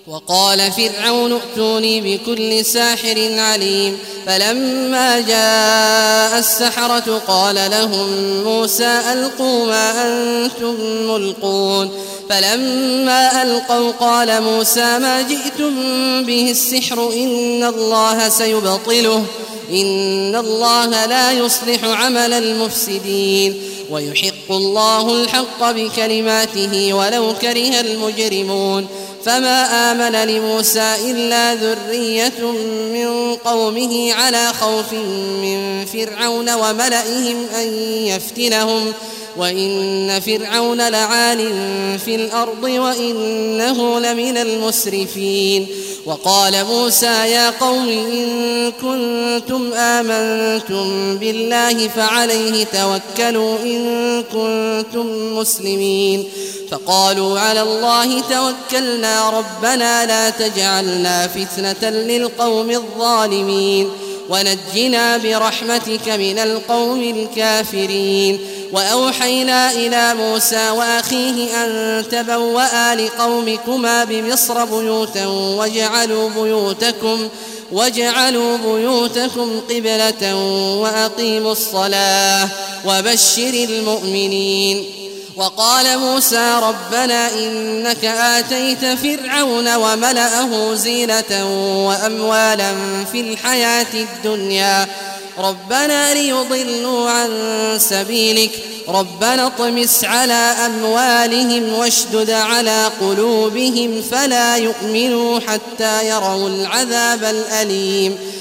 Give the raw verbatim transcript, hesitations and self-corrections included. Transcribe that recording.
وقال فرعون ائتوني بكل ساحر عليم فلما جاء السحرة قال لهم موسى ألقوا ما أنتم ملقون فلما ألقوا قال موسى ما جئتم به السحر إن الله سيبطله إن الله لا يصلح عمل المفسدين ويحق الله الحق بكلماته ولو كره المجرمون فما آمن لموسى إلا ذرية من قومه على خوف من فرعون وملئهم أن يفتنهم وإن فرعون لعال في الأرض وإنه لمن المسرفين وقال موسى يا قوم إن كنتم آمنتم بالله فعليه توكلوا إن كنتم مسلمين فقالوا على الله توكلنا ربنا لا تجعلنا فتنة للقوم الظالمين ونجنا برحمتك من القوم الكافرين وأوحينا إلى موسى وأخيه أن تبوأ لقومكما بمصر بيوتا واجعلوا بيوتكم واجعلوا بيوتكم قبلة وأقيموا الصلاة وبشر المؤمنين وقال موسى ربنا إنك آتيت فرعون وملأه زينة وأموالا في الحياة الدنيا ربنا ليضلوا عن سبيلك ربنا اطمس على أموالهم واشدد على قلوبهم فلا يؤمنوا حتى يروا العذاب الأليم